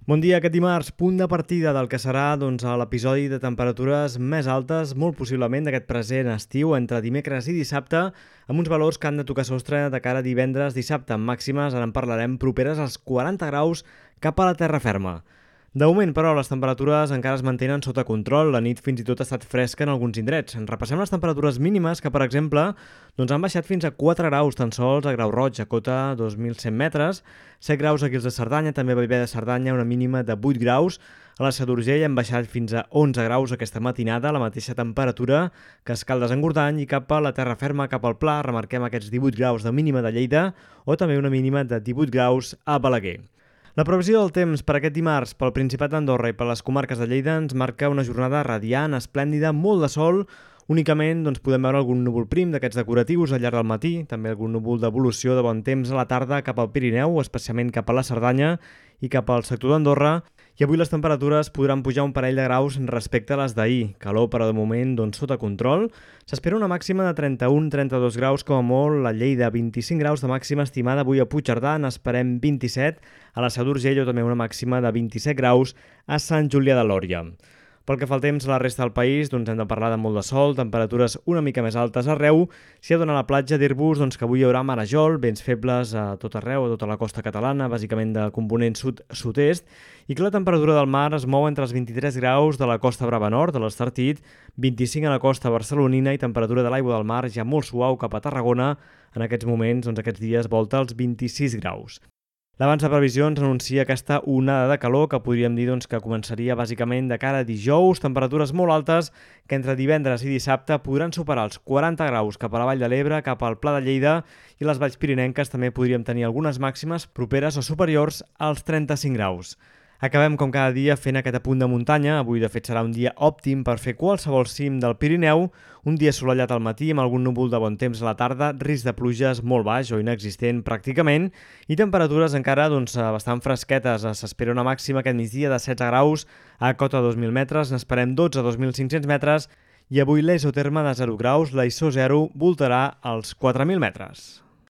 Bon dia, aquest dimarts, punt de partida del que serà l'episodi de temperatures més altes, molt possiblement d'aquest present estiu, entre dimecres i dissabte, amb uns valors que han de tocar sostre de cara a divendres, dissabte, amb màximes, ara en parlarem, properes als 40 graus cap a la terra ferma. De moment, però, les temperatures encara es mantenen sota control. La nit fins i tot ha estat fresca en alguns indrets. En repassem les temperatures mínimes que, per exemple, han baixat fins a 4 graus tan sols a Grau Roig, a cota 2.100 metres, 7 graus a Guils de Cerdanya, també a Bellver de Cerdanya, una mínima de 8 graus. A la Seu d'Urgell han baixat fins a 11 graus aquesta matinada, la mateixa temperatura que a Escaldes-Engordany, i cap a la terra ferma, cap al Pla, remarquem aquests 18 graus de mínima de Lleida, o també una mínima de 18 graus a Balaguer. La previsió del temps per aquest dimarts pel Principat d'Andorra i per les comarques de Lleida ens marca una jornada radiant, esplèndida, molt de sol. Únicament podem veure algun núvol prim d'aquests decoratius al llarg del matí, també algun núvol d'evolució de bon temps a la tarda cap al Pirineu, especialment cap a la Cerdanya i cap al sector d'Andorra. I avui les temperatures podran pujar un parell de graus respecte a les d'ahir. Calor, però de moment sota control. S'espera una màxima de 31-32 graus com a molt a Lleida, 25 graus de màxima estimada avui a Puigcerdà, n'esperem 27 a la Seu d'Urgell, o també una màxima de 27 graus a Sant Julià de Lòria. Pel que fa al temps a la resta del país, hem de parlar de molt de sol, temperatures una mica més altes arreu. Si ha d'anar a la platja, dir-vos que avui hi haurà marejol, vents febles a tot arreu, a tota la costa catalana, bàsicament de component sud-sud-est, i que la temperatura del mar es mou entre els 23 graus de la costa Brava Nord, de l'Estartit, 25 a la costa barcelonina i temperatura de l'aigua del mar ja molt suau cap a Tarragona. En aquests moments, aquests dies, volta als 26 graus. L'abans de previsions anuncia aquesta onada de calor que podríem dir que començaria bàsicament de cara a dijous, temperatures molt altes que entre divendres i dissabte podran superar els 40 graus cap a la Vall de l'Ebre, cap al Pla de Lleida, i les valls pirinenques també podríem tenir algunes màximes properes o superiors als 35 graus. Acabem com cada dia fent aquest apunt de muntanya. Avui de fet serà un dia òptim per fer qualsevol cim del Pirineu, un dia assolellat al matí amb algun núvol de bon temps a la tarda, risc de pluges molt baix o inexistent pràcticament, i temperatures encara bastant fresquetes. S'espera una màxima aquest migdia de 16 graus a cota 2.000 metres, n'esperem 12 a 2.500 metres, i avui la isoterma de 0 graus, la ISO 0 voltarà als 4.000 metres.